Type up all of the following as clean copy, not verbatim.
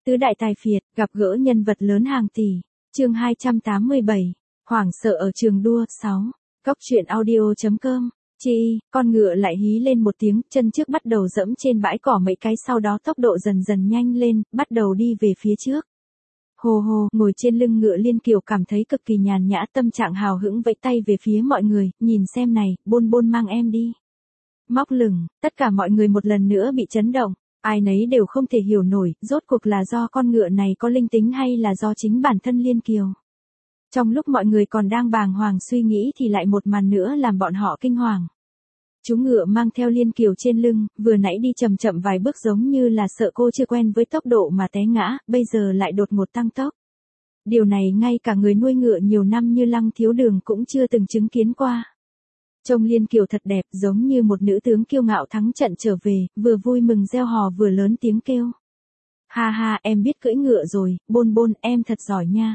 Tứ đại tài phiệt, gặp gỡ nhân vật lớn hàng tỷ. Chương 287. Hoảng sợ ở trường đua. 6. Cóc truyện audio.com. Chi, con ngựa lại hí lên một tiếng, chân trước bắt đầu dẫm trên bãi cỏ mấy cái, sau đó tốc độ dần dần nhanh lên, bắt đầu đi về phía trước. Hồ hồ, ngồi trên lưng ngựa Liên Kiều cảm thấy cực kỳ nhàn nhã, tâm trạng hào hứng vẫy tay về phía mọi người, nhìn xem này, Bôn Bôn mang em đi. Móc lửng, tất cả mọi người một lần nữa bị chấn động, ai nấy đều không thể hiểu nổi, rốt cuộc là do con ngựa này có linh tính hay là do chính bản thân Liên Kiều. Trong lúc mọi người còn đang bàng hoàng suy nghĩ thì lại một màn nữa làm bọn họ kinh hoàng. Chú ngựa mang theo Liên Kiều trên lưng, vừa nãy đi chậm chậm vài bước giống như là sợ cô chưa quen với tốc độ mà té ngã, bây giờ lại đột ngột tăng tốc. Điều này ngay cả người nuôi ngựa nhiều năm như Lăng Thiếu Đường cũng chưa từng chứng kiến qua. Trông Liên Kiều thật đẹp, giống như một nữ tướng kiêu ngạo thắng trận trở về, vừa vui mừng reo hò vừa lớn tiếng kêu. Ha ha, em biết cưỡi ngựa rồi, Bôn Bôn, em thật giỏi nha.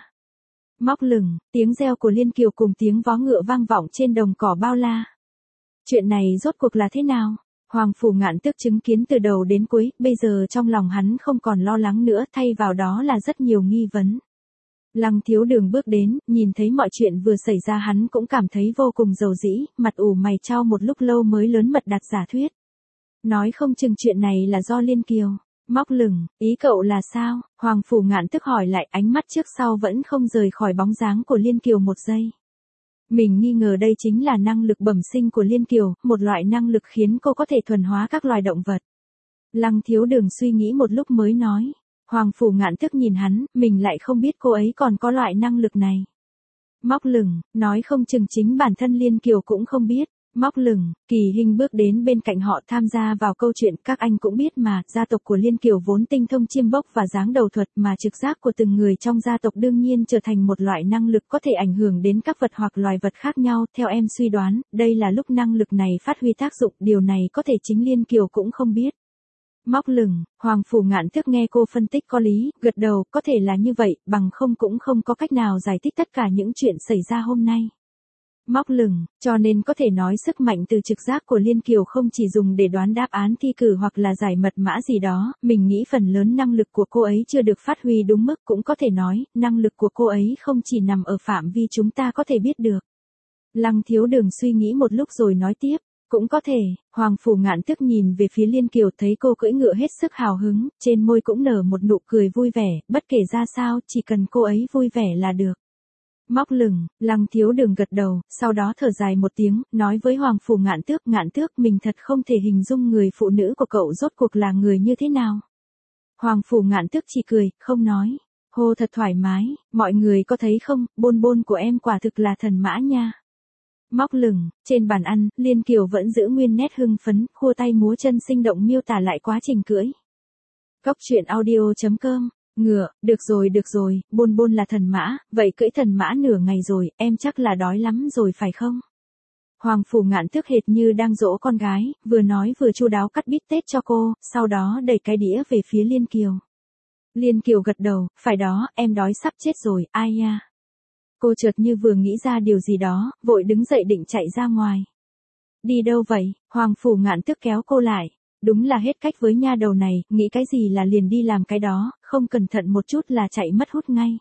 Móc lửng, tiếng reo của Liên Kiều cùng tiếng vó ngựa vang vọng trên đồng cỏ bao la. Chuyện này rốt cuộc là thế nào? Hoàng Phủ Ngạn Tước chứng kiến từ đầu đến cuối, bây giờ trong lòng hắn không còn lo lắng nữa, thay vào đó là rất nhiều nghi vấn. Lăng Thiếu Đường bước đến, nhìn thấy mọi chuyện vừa xảy ra hắn cũng cảm thấy vô cùng dầu dĩ, mặt ủ mày chau một lúc lâu mới lớn mật đặt giả thuyết. Nói không chừng chuyện này là do Liên Kiều. Móc lửng, ý cậu là sao? Hoàng Phủ Ngạn Tước hỏi lại, ánh mắt trước sau vẫn không rời khỏi bóng dáng của Liên Kiều một giây. Mình nghi ngờ đây chính là năng lực bẩm sinh của Liên Kiều, một loại năng lực khiến cô có thể thuần hóa các loài động vật. Lăng Thiếu Đường suy nghĩ một lúc mới nói. Hoàng Phủ Ngạn Tước nhìn hắn, mình lại không biết cô ấy còn có loại năng lực này. Móc lửng, nói không chừng chính bản thân Liên Kiều cũng không biết. Móc lửng, Kỳ Hinh bước đến bên cạnh họ tham gia vào câu chuyện, các anh cũng biết mà, gia tộc của Liên Kiều vốn tinh thông chiêm bốc và giáng đầu thuật, mà trực giác của từng người trong gia tộc đương nhiên trở thành một loại năng lực có thể ảnh hưởng đến các vật hoặc loài vật khác nhau, theo em suy đoán, đây là lúc năng lực này phát huy tác dụng, điều này có thể chính Liên Kiều cũng không biết. Móc lửng, Hoàng Phủ Ngạn Tước nghe cô phân tích có lý, gật đầu, có thể là như vậy, bằng không cũng không có cách nào giải thích tất cả những chuyện xảy ra hôm nay. Móc lửng, cho nên có thể nói sức mạnh từ trực giác của Liên Kiều không chỉ dùng để đoán đáp án thi cử hoặc là giải mật mã gì đó, mình nghĩ phần lớn năng lực của cô ấy chưa được phát huy đúng mức, cũng có thể nói, năng lực của cô ấy không chỉ nằm ở phạm vi chúng ta có thể biết được. Lăng Thiếu Đường suy nghĩ một lúc rồi nói tiếp, cũng có thể. Hoàng Phủ Ngạn Tước nhìn về phía Liên Kiều thấy cô cưỡi ngựa hết sức hào hứng, trên môi cũng nở một nụ cười vui vẻ, bất kể ra sao, chỉ cần cô ấy vui vẻ là được. Móc lửng, Lăng Thiếu Đường gật đầu, sau đó thở dài một tiếng, nói với Hoàng Phủ Ngạn Tước, mình thật không thể hình dung người phụ nữ của cậu rốt cuộc là người như thế nào. Hoàng Phủ Ngạn Tước chỉ cười, không nói. Hô thật thoải mái, mọi người có thấy không, Bôn Bôn của em quả thực là thần mã nha. Móc lửng, trên bàn ăn, Liên Kiều vẫn giữ nguyên nét hưng phấn, khua tay múa chân sinh động miêu tả lại quá trình cưỡi. Cóc truyện audio.com. Ngựa, được rồi, Bôn Bôn là thần mã, vậy cưỡi thần mã nửa ngày rồi, em chắc là đói lắm rồi phải không? Hoàng Phủ Ngạn Tước hệt như đang dỗ con gái, vừa nói vừa chu đáo cắt bít tết cho cô, sau đó đẩy cái đĩa về phía Liên Kiều. Liên Kiều gật đầu, phải đó, em đói sắp chết rồi, ai nha. Cô chợt như vừa nghĩ ra điều gì đó, vội đứng dậy định chạy ra ngoài. Đi đâu vậy? Hoàng Phủ Ngạn Tước kéo cô lại. Đúng là hết cách với nha đầu này, nghĩ cái gì là liền đi làm cái đó, không cẩn thận một chút là chạy mất hút ngay.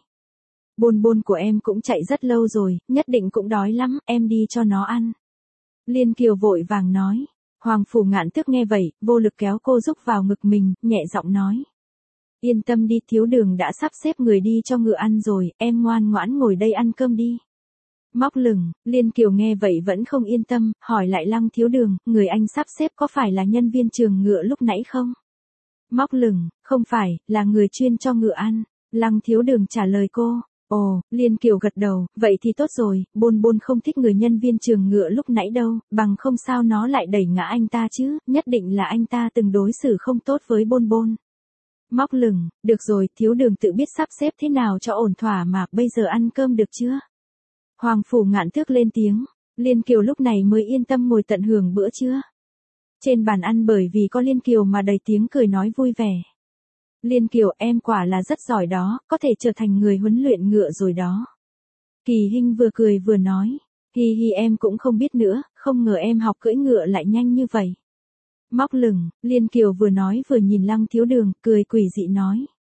Bôn Bôn của em cũng chạy rất lâu rồi, nhất định cũng đói lắm, em đi cho nó ăn. Liên Kiều vội vàng nói. Hoàng Phủ Ngạn Tước nghe vậy, vô lực kéo cô rúc vào ngực mình, nhẹ giọng nói. Yên tâm đi, Thiếu Đường đã sắp xếp người đi cho ngựa ăn rồi, em ngoan ngoãn ngồi đây ăn cơm đi. Móc lửng, Liên Kiều nghe vậy vẫn không yên tâm, hỏi lại Lăng Thiếu Đường, người anh sắp xếp có phải là nhân viên trường ngựa lúc nãy không? Móc lửng, không phải, là người chuyên cho ngựa ăn. Lăng Thiếu Đường trả lời cô. Ồ, Liên Kiều gật đầu, vậy thì tốt rồi, Bôn Bôn không thích người nhân viên trường ngựa lúc nãy đâu, bằng không sao nó lại đẩy ngã anh ta chứ, nhất định là anh ta từng đối xử không tốt với Bôn Bôn. Móc lửng, được rồi, Thiếu Đường tự biết sắp xếp thế nào cho ổn thỏa mà, bây giờ ăn cơm được chưa? Hoàng Phủ Ngạn Tước lên tiếng, Liên Kiều lúc này mới yên tâm ngồi tận hưởng bữa trưa. Trên bàn ăn bởi vì có Liên Kiều mà đầy tiếng cười nói vui vẻ. Liên Kiều, em quả là rất giỏi đó, có thể trở thành người huấn luyện ngựa rồi đó. Kỳ Hinh vừa cười vừa nói, hi hi em cũng không biết nữa, không ngờ em học cưỡi ngựa lại nhanh như vậy. Móc lửng, Liên Kiều vừa nói vừa nhìn Lăng Thiếu Đường, cười quỷ dị nói.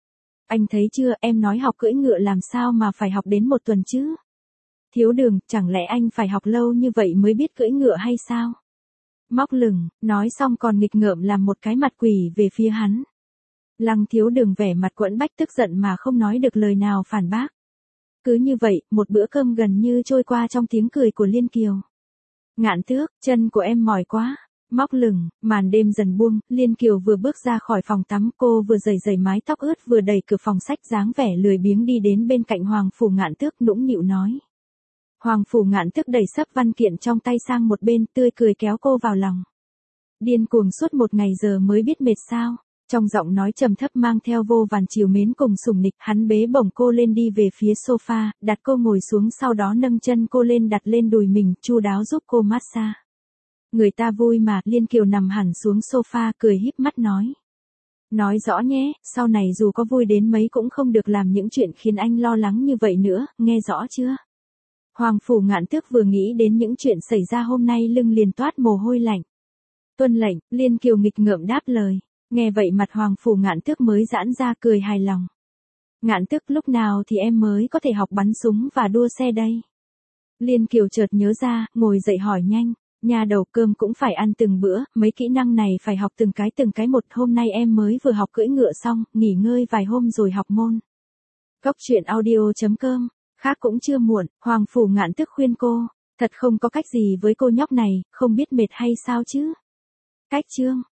Anh thấy chưa, em nói học cưỡi ngựa làm sao mà phải học đến 1 tuần chứ? Thiếu Đường, chẳng lẽ anh phải học lâu như vậy mới biết cưỡi ngựa hay sao? Móc lửng, nói xong còn nghịch ngợm làm một cái mặt quỷ về phía hắn. Lăng Thiếu Đường vẻ mặt quẫn bách tức giận mà không nói được lời nào phản bác. Cứ như vậy, một bữa cơm gần như trôi qua trong tiếng cười của Liên Kiều. Ngạn Tước, chân của em mỏi quá. Móc lửng, màn đêm dần buông, Liên Kiều vừa bước ra khỏi phòng tắm, cô vừa giày giày mái tóc ướt vừa đẩy cửa phòng sách dáng vẻ lười biếng đi đến bên cạnh Hoàng Phủ Ngạn Tước nũng nịu nói. Hoàng Phủ Ngạn Tước đẩy sấp văn kiện trong tay sang một bên, tươi cười kéo cô vào lòng. Điên cuồng suốt một ngày giờ mới biết mệt sao? Trong giọng nói trầm thấp mang theo vô vàn trìu mến cùng sủng nịch, hắn bế bổng cô lên đi về phía sofa, đặt cô ngồi xuống sau đó nâng chân cô lên đặt lên đùi mình, chu đáo giúp cô massage. Người ta vui mà, Liên Kiều nằm hẳn xuống sofa cười híp mắt nói. Nói rõ nhé, sau này dù có vui đến mấy cũng không được làm những chuyện khiến anh lo lắng như vậy nữa, nghe rõ chưa? Hoàng Phủ Ngạn Tước vừa nghĩ đến những chuyện xảy ra hôm nay lưng liền toát mồ hôi lạnh. Tuân lệnh, Liên Kiều nghịch ngợm đáp lời. Nghe vậy mặt Hoàng Phủ Ngạn Tước mới giãn ra cười hài lòng. Ngạn Tước, lúc nào thì em mới có thể học bắn súng và đua xe đây? Liên Kiều chợt nhớ ra, ngồi dậy hỏi nhanh. Nhà đầu, cơm cũng phải ăn từng bữa, mấy kỹ năng này phải học từng cái một. Hôm nay em mới vừa học cưỡi ngựa xong, nghỉ ngơi vài hôm rồi học môn. Cốc truyện audio.com, khác cũng chưa muộn, Hoàng Phủ Ngạn Tước khuyên cô. Thật không có cách gì với cô nhóc này, không biết mệt hay sao chứ? Cách chương